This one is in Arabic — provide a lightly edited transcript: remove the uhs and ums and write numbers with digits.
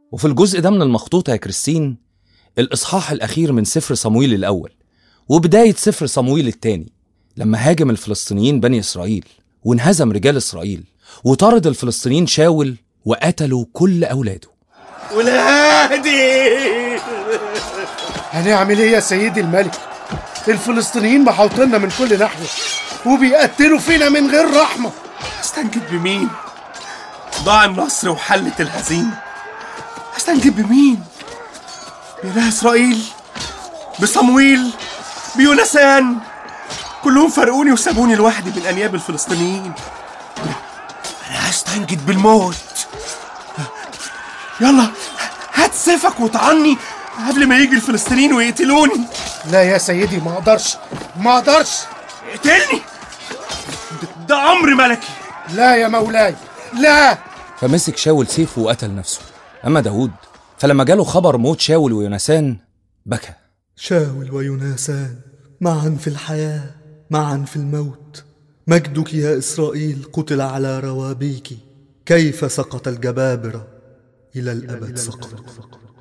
وفي الجزء ده من المخطوطة يا كريستين الإصحاح الأخير من سفر صمويل الأول وبداية سفر صمويل الثاني، لما هاجم الفلسطينيين بني إسرائيل وانهزم رجال إسرائيل وطرد الفلسطينيين شاول وقتلوا كل أولاده. ولادي هنعمل ايه يا سيدي الملك؟ الفلسطينيين محاوطيننا من كل ناحية وبيقتلوا فينا من غير رحمة. استنجد بمين؟ ضاع النصر وحلت الهزيمة. استنجد بمين؟ بإله إسرائيل، بصمويل، بيونسان، كلهم فرقوني وسابوني لوحدي من أنياب الفلسطينيين. أنا هستنجد بالموت. يلا هات سيفك وطعني قبل ما يجي الفلسطينيين ويقتلوني. لا يا سيدي، ما اقدرش. اقتلني، ده أمر ملكي. لا يا مولاي، لا. فمسك شاول سيفه وقتل نفسه. أما داود فلما جاله خبر موت شاول ويونسان بكى. شاول ويونسان معا في الحياة معا في الموت. مجدك يا إسرائيل قتل على روابيك. كيف سقط الجبابرة إلى الأبد سقط.